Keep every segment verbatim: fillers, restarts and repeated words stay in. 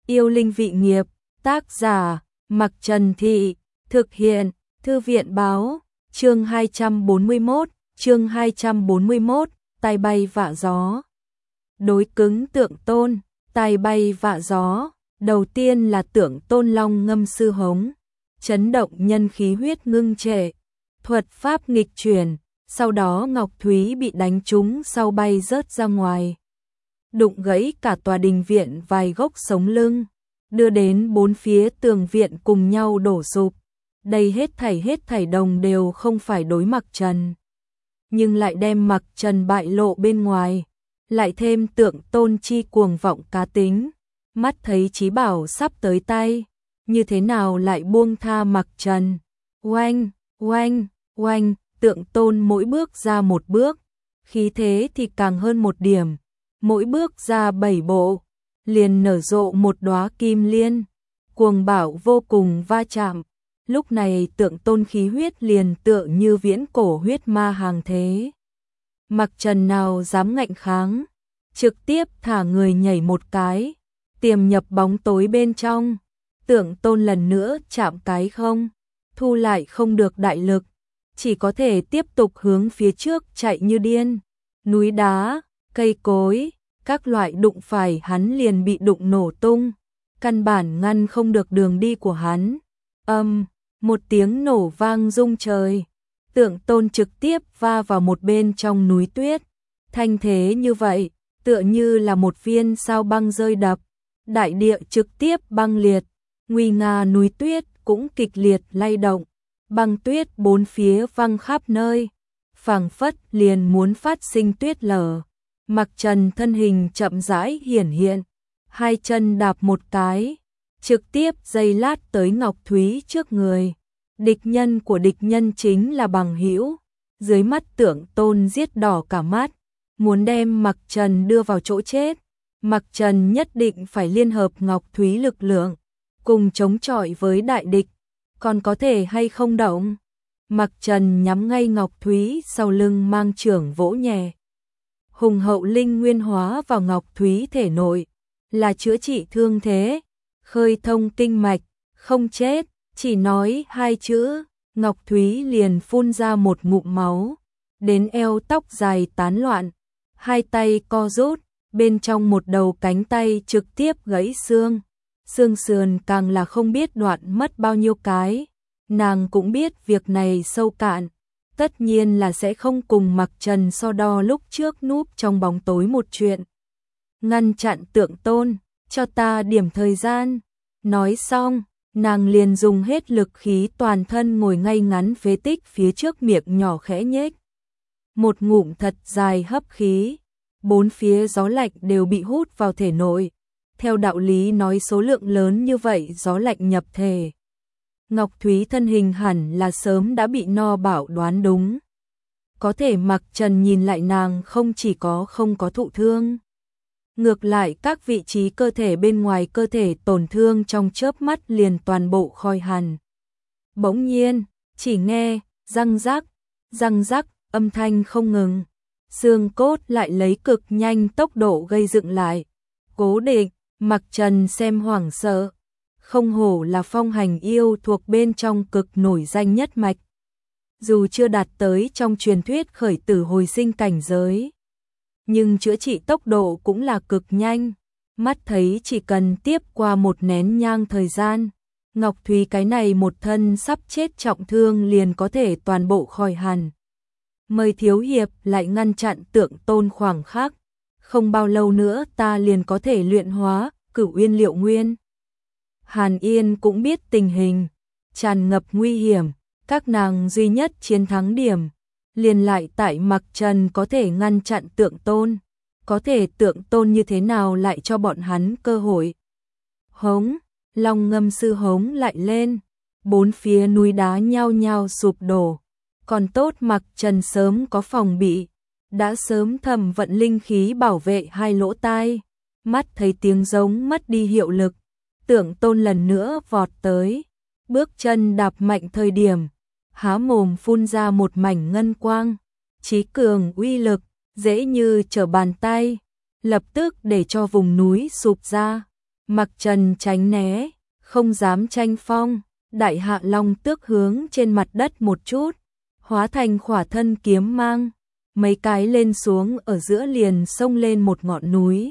Yêu linh vị nghiệp, tác giả, Mặc Trần Thị, thực hiện, Thư viện báo, chương hai trăm bốn mươi mốt, chương hai trăm bốn mươi mốt, tai bay vạ gió. Đối cứng tượng tôn, tai bay vạ gió, đầu tiên là tượng tôn long ngâm sư hống, chấn động nhân khí huyết ngưng trệ, thuật pháp nghịch chuyển, sau đó Ngọc Thúy bị đánh trúng sau bay rớt ra ngoài. Đụng gãy cả tòa đình viện vài gốc sống lưng, đưa đến bốn phía tường viện cùng nhau đổ sụp. Đây hết thảy hết thảy đồng đều không phải đối Mặc Trần, nhưng lại đem Mặc Trần bại lộ bên ngoài, lại thêm tượng tôn chi cuồng vọng cá tính, mắt thấy chí bảo sắp tới tay, như thế nào lại buông tha Mặc Trần. Oanh, oanh, oanh, tượng tôn mỗi bước ra một bước, khí thế thì càng hơn một điểm, mỗi bước ra bảy bộ, liền nở rộ một đóa kim liên, cuồng bạo vô cùng va chạm. Lúc này tượng tôn khí huyết liền tựa như viễn cổ huyết ma hàng thế. Mặc Trần nào dám ngạnh kháng, trực tiếp thả người nhảy một cái, tiềm nhập bóng tối bên trong. Tượng tôn lần nữa chạm cái không, thu lại không được đại lực, chỉ có thể tiếp tục hướng phía trước chạy như điên. Núi đá, cây cối, các loại đụng phải hắn liền bị đụng nổ tung, căn bản ngăn không được đường đi của hắn. Âm, một tiếng nổ vang rung trời, tượng tôn trực tiếp va vào một bên trong núi tuyết. Thanh thế như vậy, tựa như là một viên sao băng rơi đập, đại địa trực tiếp băng liệt, nguy nga núi tuyết cũng kịch liệt lay động, băng tuyết bốn phía văng khắp nơi, phảng phất liền muốn phát sinh tuyết lở. Mặc Trần thân hình chậm rãi hiển hiện, hai chân đạp một cái, trực tiếp giây lát tới Ngọc Thúy trước người. Địch nhân của địch nhân chính là bằng hữu. Dưới mắt tượng tôn giết đỏ cả mắt, muốn đem Mặc Trần đưa vào chỗ chết. Mặc Trần nhất định phải liên hợp Ngọc Thúy lực lượng, cùng chống chọi với đại địch. Còn có thể hay không động? Mặc Trần nhắm ngay Ngọc Thúy sau lưng mang chưởng vỗ nhẹ. Hùng hậu linh nguyên hóa vào Ngọc Thúy thể nội, là chữa trị thương thế, khơi thông kinh mạch, không chết. Chỉ nói hai chữ, Ngọc Thúy liền phun ra một ngụm máu, đến eo tóc dài tán loạn, hai tay co rút, bên trong một đầu cánh tay trực tiếp gãy xương, xương sườn càng là không biết đoạn mất bao nhiêu cái. Nàng cũng biết việc này sâu cạn, tất nhiên là sẽ không cùng Mặc Trần so đo lúc trước núp trong bóng tối một chuyện. Ngăn chặn tượng tôn, cho ta điểm thời gian. Nói xong, nàng liền dùng hết lực khí toàn thân ngồi ngay ngắn phế tích phía trước, miệng nhỏ khẽ nhếch. Một ngụm thật dài hấp khí, bốn phía gió lạnh đều bị hút vào thể nội. Theo đạo lý nói số lượng lớn như vậy gió lạnh nhập thể, Ngọc Thúy thân hình hẳn là sớm đã bị no bảo đoán đúng. Có thể Mặc Trần nhìn lại nàng không chỉ có không có thụ thương, ngược lại các vị trí cơ thể bên ngoài cơ thể tổn thương trong chớp mắt liền toàn bộ khôi hẳn. Bỗng nhiên, chỉ nghe răng rắc, răng rắc, âm thanh không ngừng, xương cốt lại lấy cực nhanh tốc độ gây dựng lại. Cố định, Mặc Trần xem hoảng sợ, không hổ là phong hành yêu thuộc bên trong cực nổi danh nhất mạch. Dù chưa đạt tới trong truyền thuyết khởi tử hồi sinh cảnh giới, nhưng chữa trị tốc độ cũng là cực nhanh. Mắt thấy chỉ cần tiếp qua một nén nhang thời gian, Ngọc Thúy cái này một thân sắp chết trọng thương liền có thể toàn bộ khỏi hẳn. Mời thiếu hiệp lại ngăn chặn tượng tôn khoảng khắc, không bao lâu nữa ta liền có thể luyện hóa Cửu Uyên Liệu Nguyên. Hàn Yên cũng biết tình hình tràn ngập nguy hiểm, các nàng duy nhất chiến thắng điểm liền lại tại Mặc Trần có thể ngăn chặn tượng tôn. Có thể tượng tôn như thế nào lại cho bọn hắn cơ hội. Hống, long ngâm sư hống lại lên, bốn phía núi đá nhao nhao sụp đổ. Còn tốt Mặc Trần sớm có phòng bị, đã sớm thầm vận linh khí bảo vệ hai lỗ tai. Mắt thấy tiếng giống mất đi hiệu lực, tượng tôn lần nữa vọt tới, bước chân đạp mạnh thời điểm, há mồm phun ra một mảnh ngân quang, chí cường uy lực, dễ như trở bàn tay, lập tức để cho vùng núi sụp ra. Mặc Trần tránh né, không dám tranh phong, Đại Hạ Long Tước hướng trên mặt đất một chút, hóa thành khỏa thân kiếm mang, mấy cái lên xuống ở giữa liền xông lên một ngọn núi.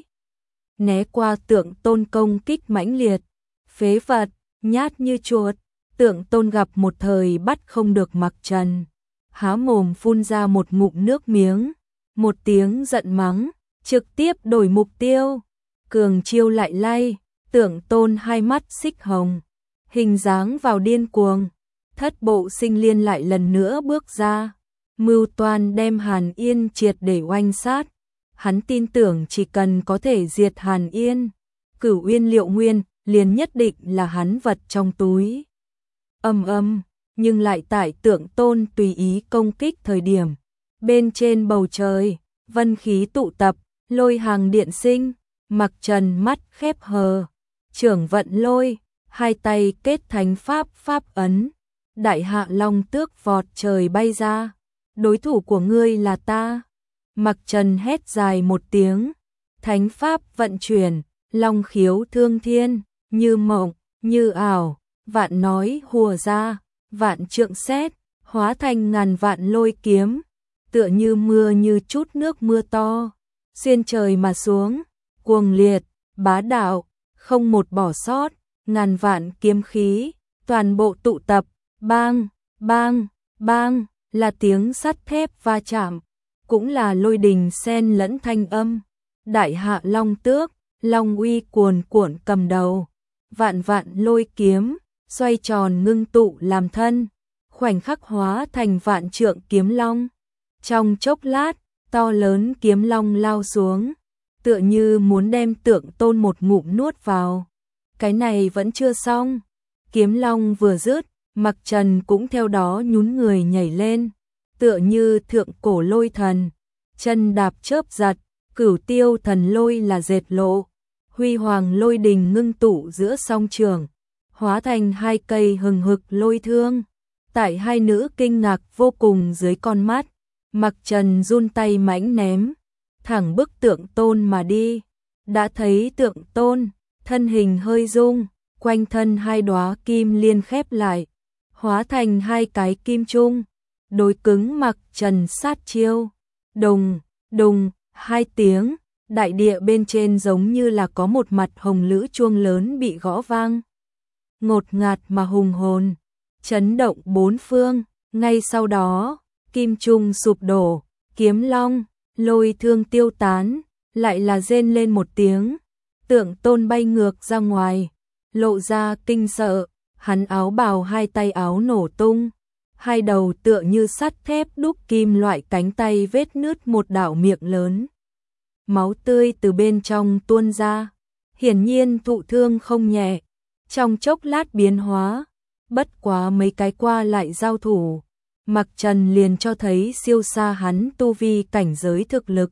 Né qua Tượng Tôn công kích mãnh liệt, phế vật, nhát như chuột, Tượng Tôn gặp một thời bắt không được Mặc Trần, há mồm phun ra một ngụm nước miếng, một tiếng giận mắng, trực tiếp đổi mục tiêu, cường chiêu lại lay, Tượng Tôn hai mắt xích hồng, hình dáng vào điên cuồng, Thất Bộ Sinh Liên lại lần nữa bước ra, mưu toan đem Hàn Yên triệt để oanh sát. Hắn tin tưởng chỉ cần có thể diệt Hàn Yên, Cửu Uyên Liệu Nguyên liền nhất định là hắn vật trong túi. Âm âm, nhưng lại tại Tượng Tôn tùy ý công kích thời điểm, bên trên bầu trời, vân khí tụ tập, lôi hàng điện sinh, Mặc Trần mắt khép hờ, trưởng vận lôi, hai tay kết thành pháp pháp ấn, Đại Hạ Long Tước vọt trời bay ra, đối thủ của ngươi là ta. Mặc Trần hét dài một tiếng, thánh pháp vận chuyển, long khiếu thương thiên, như mộng, như ảo, vạn nói hùa ra, vạn trượng xét, hóa thành ngàn vạn lôi kiếm, tựa như mưa như chút nước mưa to, xuyên trời mà xuống, cuồng liệt, bá đạo, không một bỏ sót, ngàn vạn kiếm khí, toàn bộ tụ tập, bang, bang, bang, là tiếng sắt thép va chạm, cũng là lôi đình xen lẫn thanh âm. Đại Hạ Long Tước, long uy cuồn cuộn cầm đầu, vạn vạn lôi kiếm, xoay tròn ngưng tụ làm thân, khoảnh khắc hóa thành vạn trượng kiếm long. Trong chốc lát, to lớn kiếm long lao xuống, tựa như muốn đem Tượng Tôn một ngụm nuốt vào. Cái này vẫn chưa xong, kiếm long vừa dứt, Mặc Trần cũng theo đó nhún người nhảy lên, tựa như thượng cổ lôi thần, chân đạp chớp giật, Cửu Tiêu thần lôi là dệt lộ, huy hoàng lôi đình ngưng tụ giữa song trường, hóa thành hai cây hừng hực lôi thương. Tại hai nữ kinh ngạc vô cùng dưới con mắt, Mặc Trần run tay mãnh ném, thẳng bức Tượng Tôn mà đi. Đã thấy Tượng Tôn, thân hình hơi rung, quanh thân hai đóa kim liên khép lại, hóa thành hai cái kim trung, đối cứng Mặc Trần sát chiêu. Đùng, đùng, hai tiếng, đại địa bên trên giống như là có một mặt hồng lữ chuông lớn bị gõ vang. Ngột ngạt mà hùng hồn, chấn động bốn phương, ngay sau đó, kim trung sụp đổ, kiếm long, lôi thương tiêu tán, lại là rên lên một tiếng, Tượng Tôn bay ngược ra ngoài, lộ ra kinh sợ, hắn áo bào hai tay áo nổ tung, hai đầu tựa như sắt thép đúc kim loại cánh tay vết nứt một đạo miệng lớn. Máu tươi từ bên trong tuôn ra, hiển nhiên thụ thương không nhẹ, trong chốc lát biến hóa, bất quá mấy cái qua lại giao thủ, Mặc Trần liền cho thấy siêu xa hắn tu vi cảnh giới thực lực.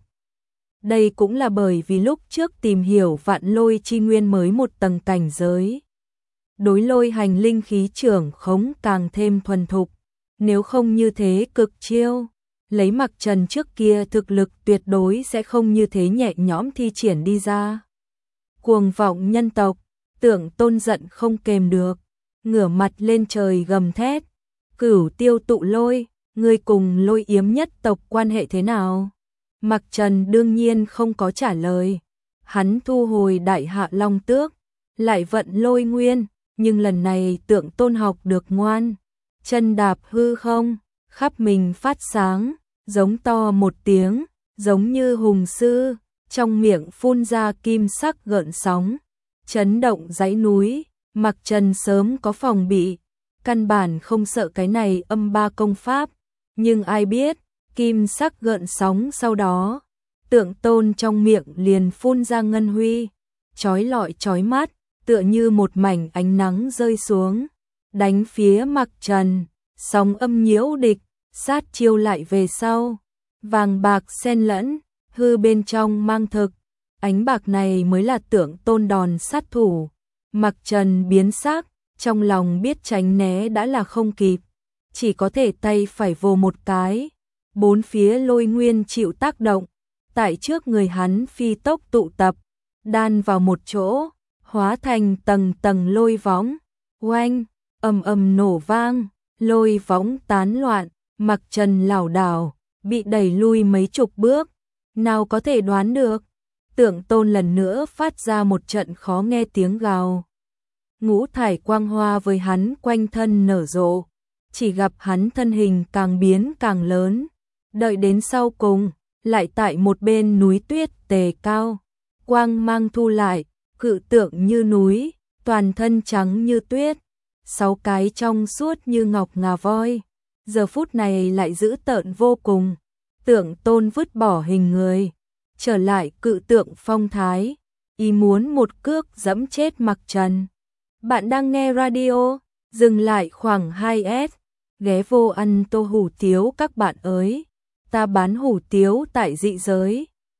Đây cũng là bởi vì lúc trước tìm hiểu vạn lôi chi nguyên mới một tầng cảnh giới. Đối lôi hành linh khí trưởng khống càng thêm thuần thục, nếu không như thế cực chiêu, lấy Mặc Trần trước kia thực lực tuyệt đối sẽ không như thế nhẹ nhõm thi triển đi ra. Cuồng vọng nhân tộc, Tượng Tôn giận không kềm được, ngửa mặt lên trời gầm thét, Cửu Tiêu tụ lôi, ngươi cùng lôi yếm nhất tộc quan hệ thế nào? Mặc Trần đương nhiên không có trả lời, hắn thu hồi Đại Hạ Long Tước, lại vận lôi nguyên, nhưng lần này Tượng Tôn học được ngoan, chân đạp hư không, khắp mình phát sáng, giống to một tiếng, giống như hùng sư, trong miệng phun ra kim sắc gợn sóng, chấn động dãy núi. Mặc Trần sớm có phòng bị, căn bản không sợ cái này âm ba công pháp, nhưng ai biết, kim sắc gợn sóng sau đó, Tượng Tôn trong miệng liền phun ra ngân huy, chói lọi chói mắt, tựa như một mảnh ánh nắng rơi xuống, đánh phía Mặc Trần, sóng âm nhiễu địch, sát chiêu lại về sau, vàng bạc xen lẫn, hư bên trong mang thực, ánh bạc này mới là Tượng Tôn đòn sát thủ. Mặc Trần biến sắc, trong lòng biết tránh né đã là không kịp, chỉ có thể tay phải vồ một cái, bốn phía lôi nguyên chịu tác động, tại trước người hắn phi tốc tụ tập, đan vào một chỗ, hóa thành tầng tầng lôi võng, oanh, ầm ầm nổ vang, lôi võng tán loạn, Mặc Trần lảo đảo, bị đẩy lui mấy chục bước, nào có thể đoán được. Tượng Tôn lần nữa phát ra một trận khó nghe tiếng gào. Ngũ thải quang hoa với hắn quanh thân nở rộ, chỉ gặp hắn thân hình càng biến càng lớn, đợi đến sau cùng, lại tại một bên núi tuyết tề cao, quang mang thu lại, cự tượng như núi, toàn thân trắng như tuyết, sáu cái trong suốt như ngọc ngà voi, giờ phút này lại dữ tợn vô cùng. Tượng Tôn vứt bỏ hình người, trở lại cự tượng phong thái, ý muốn một cước giẫm chết Mặc Trần. Bạn đang nghe radio, dừng lại khoảng hai s, ghé vô ăn tô hủ tiếu các bạn ơi, ta bán hủ tiếu tại dị giới.